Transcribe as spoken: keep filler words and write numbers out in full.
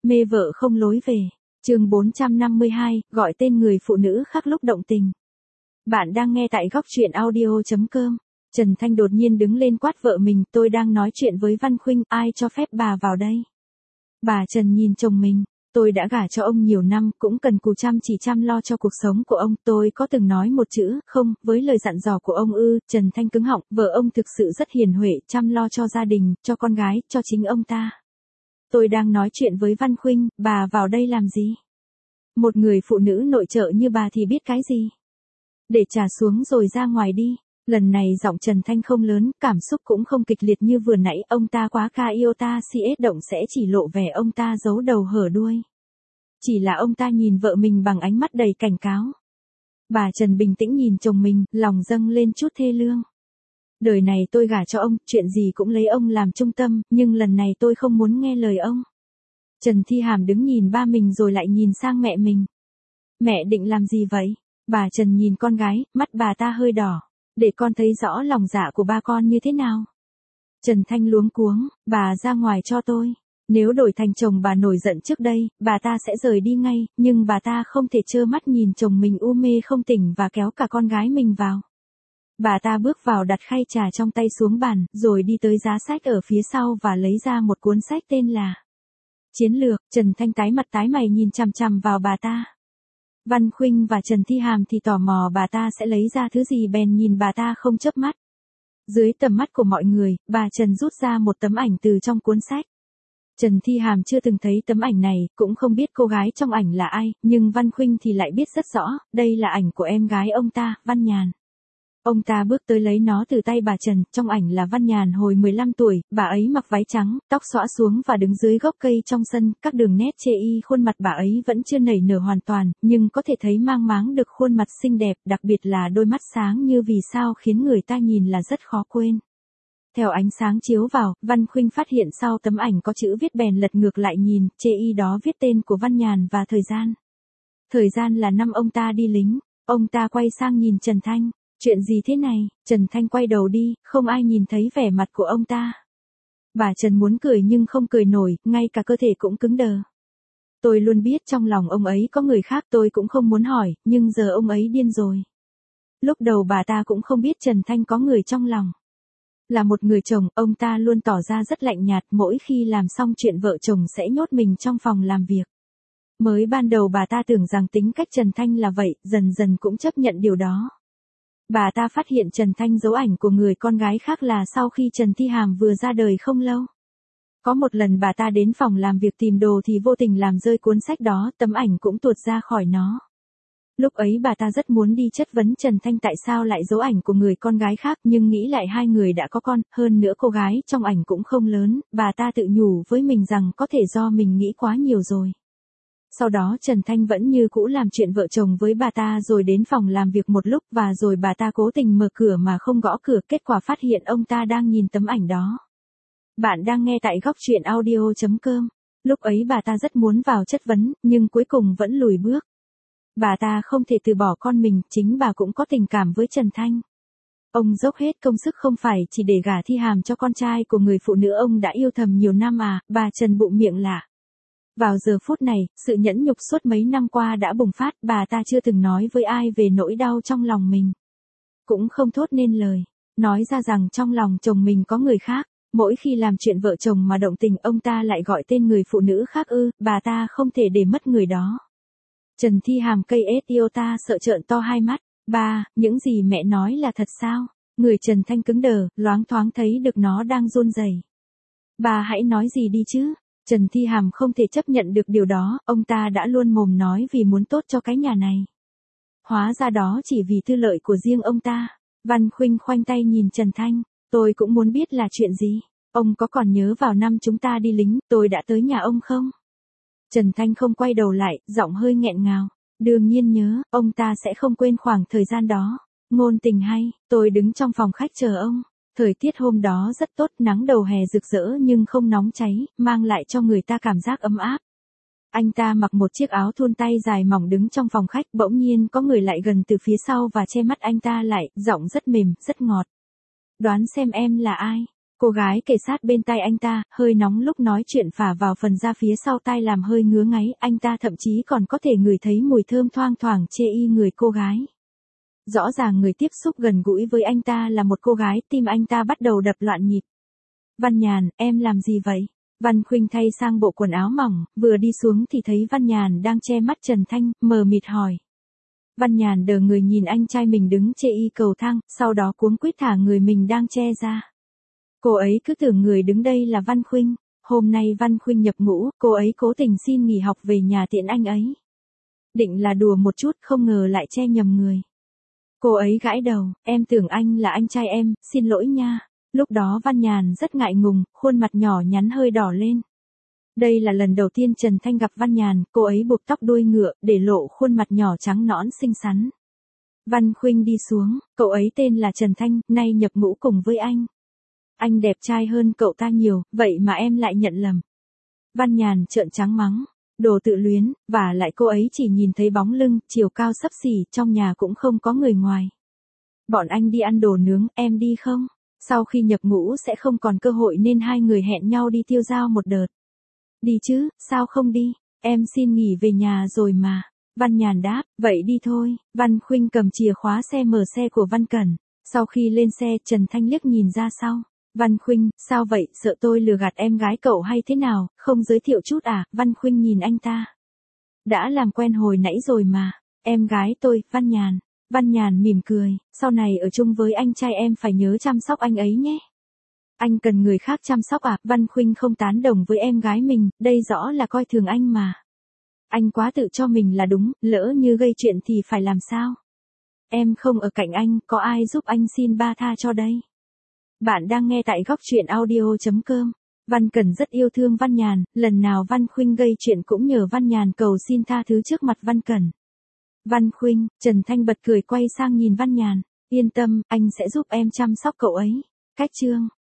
Mê vợ không lối về. Chương bốn trăm năm mươi hai, gọi tên người phụ nữ khác lúc động tình. Bạn đang nghe tại góc truyện audio chấm com. Trần Thanh đột nhiên đứng lên quát vợ mình, tôi đang nói chuyện với Văn Khuynh, ai cho phép bà vào đây? Bà Trần nhìn chồng mình, tôi đã gả cho ông nhiều năm, cũng cần cù chăm chỉ chăm lo cho cuộc sống của ông, tôi có từng nói một chữ, không, với lời dặn dò của ông ư? Trần Thanh cứng họng, vợ ông thực sự rất hiền huệ, chăm lo cho gia đình, cho con gái, cho chính ông ta. Tôi đang nói chuyện với Văn Khuynh, bà vào đây làm gì? Một người phụ nữ nội trợ như bà thì biết cái gì? Để trà xuống rồi ra ngoài đi. Lần này giọng Trần Thanh không lớn, cảm xúc cũng không kịch liệt như vừa nãy, ông ta quá ca yêu ta si ết động sẽ chỉ lộ vẻ ông ta giấu đầu hở đuôi. Chỉ là ông ta nhìn vợ mình bằng ánh mắt đầy cảnh cáo. Bà Trần bình tĩnh nhìn chồng mình, lòng dâng lên chút thê lương. Đời này tôi gả cho ông, chuyện gì cũng lấy ông làm trung tâm, nhưng lần này tôi không muốn nghe lời ông. Trần Thi Hàm đứng nhìn ba mình rồi lại nhìn sang mẹ mình. Mẹ định làm gì vậy? Bà Trần nhìn con gái, mắt bà ta hơi đỏ. Để con thấy rõ lòng dạ của ba con như thế nào. Trần Thanh luống cuống, bà ra ngoài cho tôi. Nếu đổi thành chồng bà nổi giận trước đây, bà ta sẽ rời đi ngay, nhưng bà ta không thể trơ mắt nhìn chồng mình u mê không tỉnh và kéo cả con gái mình vào. Bà ta bước vào đặt khay trà trong tay xuống bàn, rồi đi tới giá sách ở phía sau và lấy ra một cuốn sách tên là Chiến lược. Trần Thanh tái mặt tái mày nhìn chằm chằm vào bà ta. Văn Khuynh và Trần Thi Hàm thì tò mò bà ta sẽ lấy ra thứ gì bèn nhìn bà ta không chớp mắt. Dưới tầm mắt của mọi người, bà Trần rút ra một tấm ảnh từ trong cuốn sách. Trần Thi Hàm chưa từng thấy tấm ảnh này, cũng không biết cô gái trong ảnh là ai, nhưng Văn Khuynh thì lại biết rất rõ, đây là ảnh của em gái ông ta, Văn Nhàn. Ông ta bước tới lấy nó từ tay bà Trần, trong ảnh là Văn Nhàn hồi mười lăm tuổi, bà ấy mặc váy trắng, tóc xõa xuống và đứng dưới gốc cây trong sân, các đường nét chê y khuôn mặt bà ấy vẫn chưa nảy nở hoàn toàn, nhưng có thể thấy mang máng được khuôn mặt xinh đẹp, đặc biệt là đôi mắt sáng như vì sao khiến người ta nhìn là rất khó quên. Theo ánh sáng chiếu vào, Văn Khuynh phát hiện sau tấm ảnh có chữ viết bèn lật ngược lại nhìn, chê y đó viết tên của Văn Nhàn và thời gian. Thời gian là năm ông ta đi lính, ông ta quay sang nhìn Trần Thanh. Chuyện gì thế này? Trần Thanh quay đầu đi, không ai nhìn thấy vẻ mặt của ông ta. Bà Trần muốn cười nhưng không cười nổi, ngay cả cơ thể cũng cứng đờ. Tôi luôn biết trong lòng ông ấy có người khác, tôi cũng không muốn hỏi, nhưng giờ ông ấy điên rồi. Lúc đầu bà ta cũng không biết Trần Thanh có người trong lòng. Là một người chồng, ông ta luôn tỏ ra rất lạnh nhạt, mỗi khi làm xong chuyện vợ chồng sẽ nhốt mình trong phòng làm việc. Mới ban đầu bà ta tưởng rằng tính cách Trần Thanh là vậy, dần dần cũng chấp nhận điều đó. Bà ta phát hiện Trần Thanh giấu ảnh của người con gái khác là sau khi Trần Thi Hàm vừa ra đời không lâu. Có một lần bà ta đến phòng làm việc tìm đồ thì vô tình làm rơi cuốn sách đó, tấm ảnh cũng tuột ra khỏi nó. Lúc ấy bà ta rất muốn đi chất vấn Trần Thanh tại sao lại giấu ảnh của người con gái khác, nhưng nghĩ lại hai người đã có con, hơn nữa cô gái trong ảnh cũng không lớn, bà ta tự nhủ với mình rằng có thể do mình nghĩ quá nhiều rồi. Sau đó Trần Thanh vẫn như cũ làm chuyện vợ chồng với bà ta rồi đến phòng làm việc một lúc và rồi bà ta cố tình mở cửa mà không gõ cửa, kết quả phát hiện ông ta đang nhìn tấm ảnh đó. Bạn đang nghe tại góc truyện audio chấm com. Lúc ấy bà ta rất muốn vào chất vấn, nhưng cuối cùng vẫn lùi bước. Bà ta không thể từ bỏ con mình, chính bà cũng có tình cảm với Trần Thanh. Ông dốc hết công sức không phải chỉ để gả Thi Hàm cho con trai của người phụ nữ ông đã yêu thầm nhiều năm à, bà Trần bụng miệng lạ. Vào giờ phút này, sự nhẫn nhục suốt mấy năm qua đã bùng phát, bà ta chưa từng nói với ai về nỗi đau trong lòng mình. Cũng không thốt nên lời, nói ra rằng trong lòng chồng mình có người khác, mỗi khi làm chuyện vợ chồng mà động tình ông ta lại gọi tên người phụ nữ khác ư, bà ta không thể để mất người đó. Trần Thi Hàm cây ết yêu ta sợ trợn to hai mắt, ba, những gì mẹ nói là thật sao? Người Trần Thanh cứng đờ, loáng thoáng thấy được nó đang run rẩy. Bà hãy nói gì đi chứ? Trần Thi Hàm không thể chấp nhận được điều đó, ông ta đã luôn mồm nói vì muốn tốt cho cái nhà này. Hóa ra đó chỉ vì tư lợi của riêng ông ta. Văn Khuynh khoanh tay nhìn Trần Thanh, tôi cũng muốn biết là chuyện gì. Ông có còn nhớ vào năm chúng ta đi lính, tôi đã tới nhà ông không? Trần Thanh không quay đầu lại, giọng hơi nghẹn ngào. Đương nhiên nhớ, ông ta sẽ không quên khoảng thời gian đó. Ngôn tình hay, tôi đứng trong phòng khách chờ ông. Thời tiết hôm đó rất tốt, nắng đầu hè rực rỡ nhưng không nóng cháy, mang lại cho người ta cảm giác ấm áp. Anh ta mặc một chiếc áo thun tay dài mỏng đứng trong phòng khách, bỗng nhiên có người lại gần từ phía sau và che mắt anh ta lại, giọng rất mềm, rất ngọt. Đoán xem em là ai? Cô gái kề sát bên tai anh ta, hơi nóng lúc nói chuyện phả vào phần da phía sau tai làm hơi ngứa ngáy, anh ta thậm chí còn có thể ngửi thấy mùi thơm thoang thoảng chê y người cô gái. Rõ ràng người tiếp xúc gần gũi với anh ta là một cô gái, tim anh ta bắt đầu đập loạn nhịp. Văn Nhàn, em làm gì vậy? Văn Khuynh thay sang bộ quần áo mỏng, vừa đi xuống thì thấy Văn Nhàn đang che mắt Trần Thanh, mờ mịt hỏi. Văn Nhàn đờ người nhìn anh trai mình đứng chê y cầu thang, sau đó cuống quýt thả người mình đang che ra. Cô ấy cứ tưởng người đứng đây là Văn Khuynh. Hôm nay Văn Khuynh nhập ngũ, cô ấy cố tình xin nghỉ học về nhà tiện anh ấy. Định là đùa một chút, không ngờ lại che nhầm người. Cô ấy gãi đầu, em tưởng anh là anh trai em, xin lỗi nha. Lúc đó Văn Nhàn rất ngại ngùng, khuôn mặt nhỏ nhắn hơi đỏ lên. Đây là lần đầu tiên Trần Thanh gặp Văn Nhàn, cô ấy buộc tóc đuôi ngựa, để lộ khuôn mặt nhỏ trắng nõn xinh xắn. Văn Khuynh đi xuống, cậu ấy tên là Trần Thanh, nay nhập ngũ cùng với anh. Anh đẹp trai hơn cậu ta nhiều, vậy mà em lại nhận lầm. Văn Nhàn trợn trắng mắng, đồ tự luyến, và lại cô ấy chỉ nhìn thấy bóng lưng, chiều cao xấp xỉ, trong nhà cũng không có người ngoài. Bọn anh đi ăn đồ nướng, em đi không? Sau khi nhập ngũ sẽ không còn cơ hội nên hai người hẹn nhau đi tiêu dao một đợt. Đi chứ, sao không đi, em xin nghỉ về nhà rồi mà. Văn Nhàn đáp, vậy đi thôi. Văn Khuynh cầm chìa khóa xe mở xe của Văn Cẩn. Sau khi lên xe, Trần Thanh liếc nhìn ra sau. Văn Khuynh, sao vậy, sợ tôi lừa gạt em gái cậu hay thế nào, không giới thiệu chút à? Văn Khuynh nhìn anh ta. Đã làm quen hồi nãy rồi mà. Em gái tôi, Văn Nhàn. Văn Nhàn mỉm cười, sau này ở chung với anh trai em phải nhớ chăm sóc anh ấy nhé. Anh cần người khác chăm sóc à? Văn Khuynh không tán đồng với em gái mình, đây rõ là coi thường anh mà. Anh quá tự cho mình là đúng, lỡ như gây chuyện thì phải làm sao? Em không ở cạnh anh, có ai giúp anh xin ba tha cho đây? Bạn đang nghe tại góc truyện audio chấm com. Văn Cẩn rất yêu thương Văn Nhàn, lần nào Văn Khuynh gây chuyện cũng nhờ Văn Nhàn cầu xin tha thứ trước mặt Văn Cẩn. Văn Khuynh, Trần Thanh bật cười quay sang nhìn Văn Nhàn, yên tâm, anh sẽ giúp em chăm sóc cậu ấy. Cách chương